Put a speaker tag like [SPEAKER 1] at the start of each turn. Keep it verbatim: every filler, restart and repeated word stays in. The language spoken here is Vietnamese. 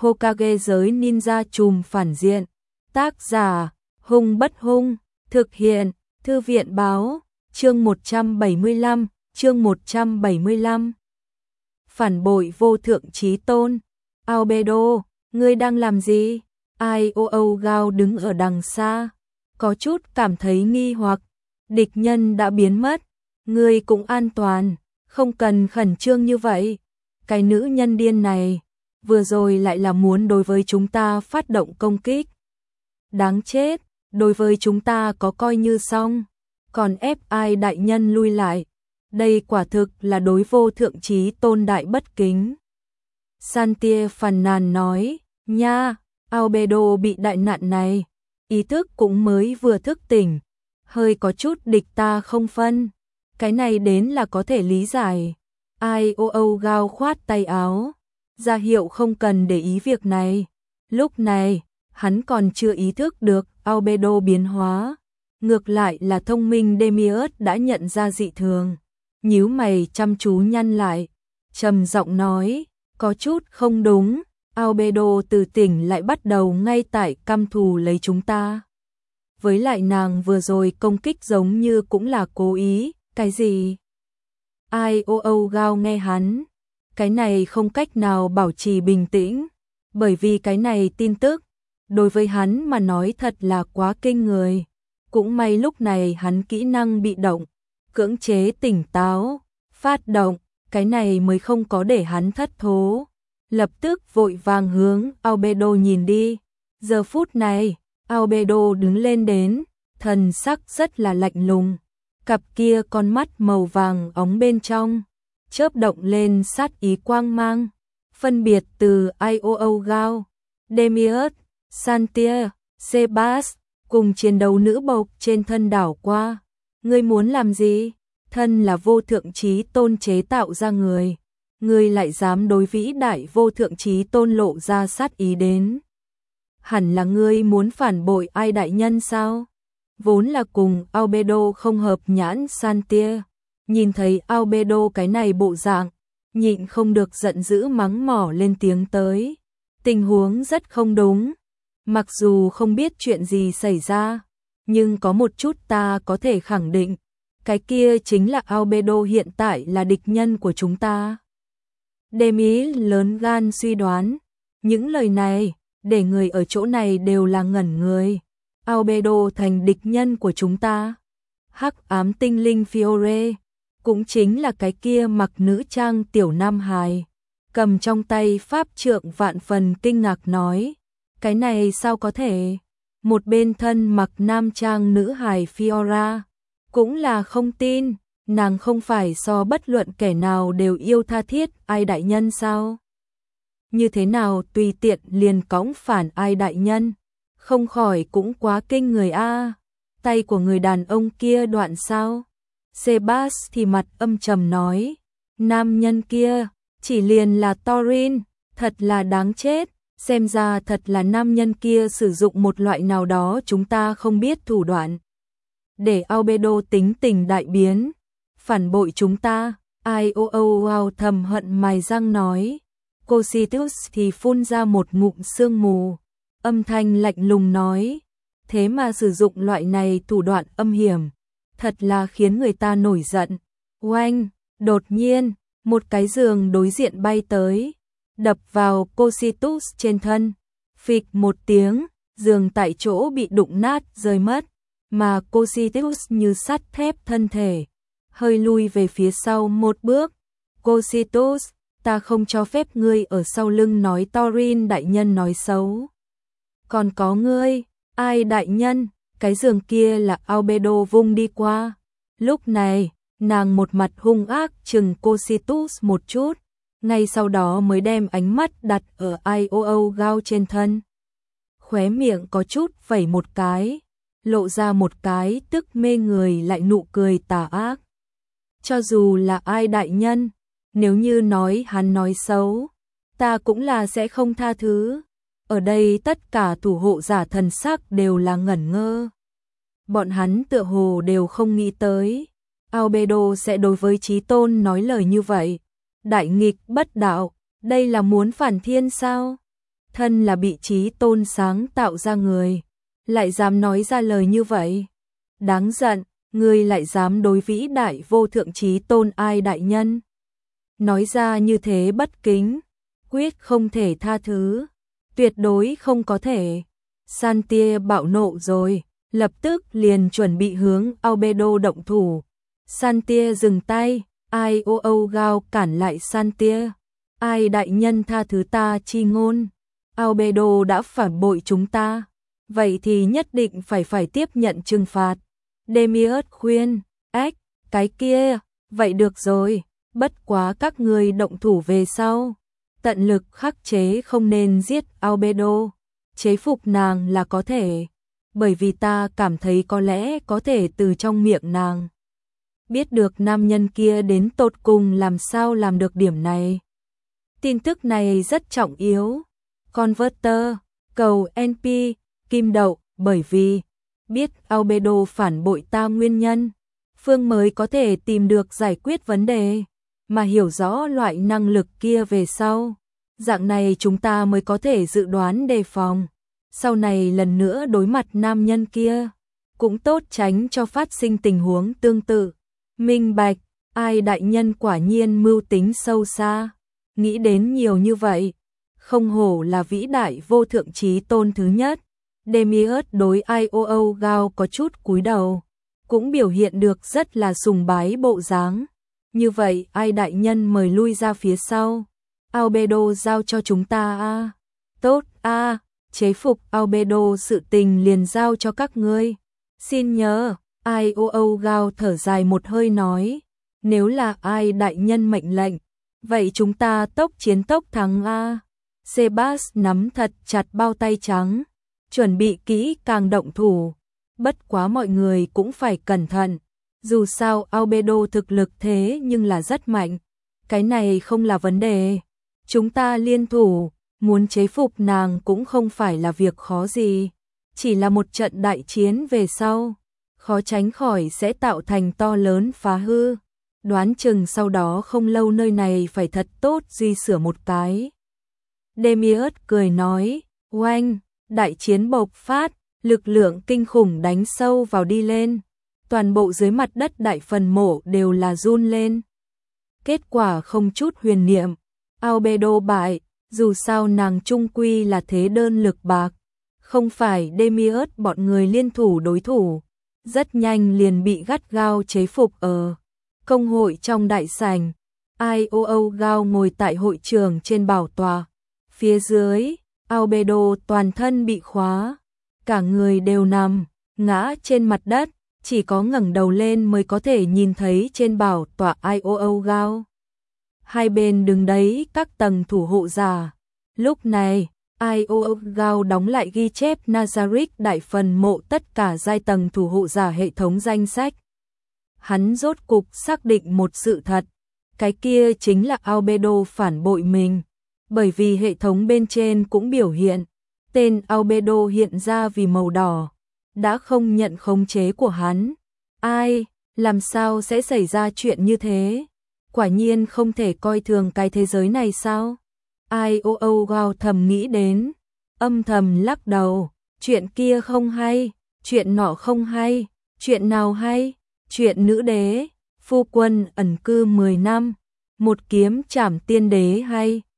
[SPEAKER 1] Hokage giới ninja trùm phản diện. Tác giả, Hung Bất Hung, thực hiện, Thư viện báo, chương một trăm bảy mươi lăm, chương một trăm bảy mươi lăm. Phản bội vô thượng chí tôn. Albedo, ngươi đang làm gì? Ai ô âu Gao đứng ở đằng xa, có chút cảm thấy nghi hoặc. Địch nhân đã biến mất, ngươi cũng an toàn, không cần khẩn trương như vậy. Cái nữ nhân điên này, vừa rồi lại là muốn đối với chúng ta phát động công kích. Đáng chết, đối với chúng ta có coi như xong, còn ép ai đại nhân lui lại. Đây quả thực là đối vô thượng chí tôn đại bất kính. Santia phàn nàn nói, nha, Albedo bị đại nạn này, ý thức cũng mới vừa thức tỉnh, hơi có chút địch ta không phân. Cái này đến là có thể lý giải. Ai ô âu Gao khoát tay áo, ra hiệu không cần để ý việc này. Lúc này, hắn còn chưa ý thức được Albedo biến hóa. Ngược lại là thông minh Demiurge đã nhận ra dị thường. Nhíu mày chăm chú nhăn lại, trầm giọng nói, có chút không đúng. Albedo từ tỉnh lại bắt đầu ngay tại căm thù lấy chúng ta. Với lại nàng vừa rồi công kích giống như cũng là cố ý. Cái gì? Ai ô âu Gao nghe hắn, cái này không cách nào bảo trì bình tĩnh, bởi vì cái này tin tức, đối với hắn mà nói thật là quá kinh người. Cũng may lúc này hắn kỹ năng bị động, cưỡng chế tỉnh táo, phát động, cái này mới không có để hắn thất thố. Lập tức vội vàng hướng Albedo nhìn đi. Giờ phút này, Albedo đứng lên đến, thần sắc rất là lạnh lùng. Cặp kia con mắt màu vàng óng bên trong, chớp động lên sát ý quang mang, phân biệt từ ai ô âu Gao, Demiurge, Santia, Sebas, cùng chiến đấu nữ bộc trên thân đảo qua. Ngươi muốn làm gì? Thân là vô thượng chí tôn chế tạo ra người, ngươi lại dám đối vĩ đại vô thượng chí tôn lộ ra sát ý đến. Hẳn là ngươi muốn phản bội ai đại nhân sao? Vốn là cùng Albedo không hợp nhãn Santia, nhìn thấy Albedo cái này bộ dạng, nhịn không được giận dữ mắng mỏ lên tiếng tới. Tình huống rất không đúng, mặc dù không biết chuyện gì xảy ra, nhưng có một chút ta có thể khẳng định, cái kia chính là Albedo hiện tại là địch nhân của chúng ta. Demi lớn gan suy đoán, những lời này, để người ở chỗ này đều là ngẩn người. Albedo thành địch nhân của chúng ta. Hắc ám tinh linh Fiore, cũng chính là cái kia mặc nữ trang tiểu nam hài, cầm trong tay pháp trượng vạn phần kinh ngạc nói, cái này sao có thể? Một bên thân mặc nam trang nữ hài Fiora, cũng là không tin, nàng không phải so bất luận kẻ nào đều yêu tha thiết ai đại nhân sao? Như thế nào tùy tiện liền cõng phản ai đại nhân? Không khỏi cũng quá kinh người a. Tay của người đàn ông kia đoạn sao? Sebas thì mặt âm trầm nói, nam nhân kia chỉ liền là Thorin, thật là đáng chết. Xem ra thật là nam nhân kia sử dụng một loại nào đó chúng ta không biết thủ đoạn, để Albedo tính tình đại biến, phản bội chúng ta. Ai ô âu wow thầm hận mài răng nói. Cositus thì phun ra một ngụm sương mù, âm thanh lạnh lùng nói, thế mà sử dụng loại này thủ đoạn âm hiểm, thật là khiến người ta nổi giận. Oanh, đột nhiên, một cái giường đối diện bay tới, đập vào Cositus trên thân. Phịch một tiếng, giường tại chỗ bị đụng nát rơi mất, mà Cositus như sắt thép thân thể, hơi lui về phía sau một bước. Cositus, ta không cho phép ngươi ở sau lưng nói Thorin đại nhân nói xấu. Còn có ngươi, ai đại nhân, cái giường kia là Albedo vung đi qua. Lúc này, nàng một mặt hung ác chừng Cositus một chút, ngay sau đó mới đem ánh mắt đặt ở ai ô âu Gao trên thân. Khóe miệng có chút vẩy một cái, lộ ra một cái tức mê người lại nụ cười tà ác. Cho dù là ai đại nhân, nếu như nói hắn nói xấu, ta cũng là sẽ không tha thứ. Ở đây tất cả thủ hộ giả thần sắc đều là ngẩn ngơ. Bọn hắn tựa hồ đều không nghĩ tới Albedo sẽ đối với chí tôn nói lời như vậy. Đại nghịch bất đạo, đây là muốn phản thiên sao? thân là bị trí tôn sáng tạo ra người, lại dám nói ra lời như vậy. Đáng giận, ngươi lại dám đối vĩ đại vô thượng trí tôn Ai đại nhân. Nói ra như thế bất kính, quyết không thể tha thứ, tuyệt đối không có thể. Santia bạo nộ rồi, lập tức liền chuẩn bị hướng Albedo động thủ. Santia dừng tay, Ai ô ô Gao cản lại Santia. Ai đại nhân tha thứ ta chi ngôn, Albedo đã phản bội chúng ta, vậy thì nhất định phải phải tiếp nhận trừng phạt. Demiurge khuyên, ếch, cái kia, vậy được rồi, bất quá các ngươi động thủ về sau, tận lực khắc chế không nên giết Albedo, chế phục nàng là có thể, bởi vì ta cảm thấy có lẽ có thể từ trong miệng nàng biết được nam nhân kia đến tột cùng làm sao làm được điểm này. Tin tức này rất trọng yếu. Converter, cầu en pê, kim đậu, bởi vì biết Albedo phản bội ta nguyên nhân, Phương mới có thể tìm được giải quyết vấn đề, mà hiểu rõ loại năng lực kia về sau. Dạng này chúng ta mới có thể dự đoán đề phòng. Sau này lần nữa đối mặt nam nhân kia, cũng tốt tránh cho phát sinh tình huống tương tự. Minh bạch, Ai đại nhân quả nhiên mưu tính sâu xa, nghĩ đến nhiều như vậy. Không hổ là vĩ đại vô thượng trí tôn thứ nhất. Demiurge đối i ô ô Gao có chút cúi đầu, cũng biểu hiện được rất là sùng bái bộ dáng. Như vậy Ai đại nhân mời lui ra phía sau. Albedo giao cho chúng ta a. À. Tốt a, à, chế phục Albedo sự tình liền giao cho các ngươi. Xin nhớ, i ô ô Gao thở dài một hơi nói, nếu là Ai đại nhân mệnh lệnh, vậy chúng ta tốc chiến tốc thắng a. Sebas nắm thật chặt bao tay trắng, chuẩn bị kỹ càng động thủ. Bất quá mọi người cũng phải cẩn thận, dù sao Albedo thực lực thế nhưng là rất mạnh, cái này không là vấn đề. Chúng ta liên thủ, muốn chế phục nàng cũng không phải là việc khó gì, chỉ là một trận đại chiến về sau, khó tránh khỏi sẽ tạo thành to lớn phá hư. Đoán chừng sau đó không lâu nơi này phải thật tốt duy sửa một cái. Demiurge cười nói, oanh, đại chiến bộc phát, lực lượng kinh khủng đánh sâu vào đi lên. Toàn bộ dưới mặt đất đại phần mộ đều là run lên. Kết quả không chút huyền niệm, Albedo bại, dù sao nàng trung quy là thế đơn lực bạc, không phải Demiurge bọn người liên thủ đối thủ, rất nhanh liền bị gắt gao chế phục ở công hội trong đại sảnh. i ô ô Gao ngồi tại hội trường trên bảo tọa, phía dưới, Albedo toàn thân bị khóa, cả người đều nằm, ngã trên mặt đất, chỉ có ngẩng đầu lên mới có thể nhìn thấy trên bảo tọa i ô ô Gao. Hai bên đứng đấy các tầng thủ hộ giả. Lúc này, i ô ô Gao đóng lại ghi chép Nazarick đại phần mộ tất cả giai tầng thủ hộ giả hệ thống danh sách. Hắn rốt cục xác định một sự thật, cái kia chính là Albedo phản bội mình, bởi vì hệ thống bên trên cũng biểu hiện, tên Albedo hiện ra vì màu đỏ, đã không nhận khống chế của hắn. Ai, làm sao sẽ xảy ra chuyện như thế? Quả nhiên không thể coi thường cái thế giới này sao? i ô ô Gao thầm nghĩ đến, âm thầm lắc đầu, chuyện kia không hay, chuyện nọ không hay, chuyện nào hay? Chuyện nữ đế, phu quân ẩn cư mười năm, một kiếm trảm tiên đế hay?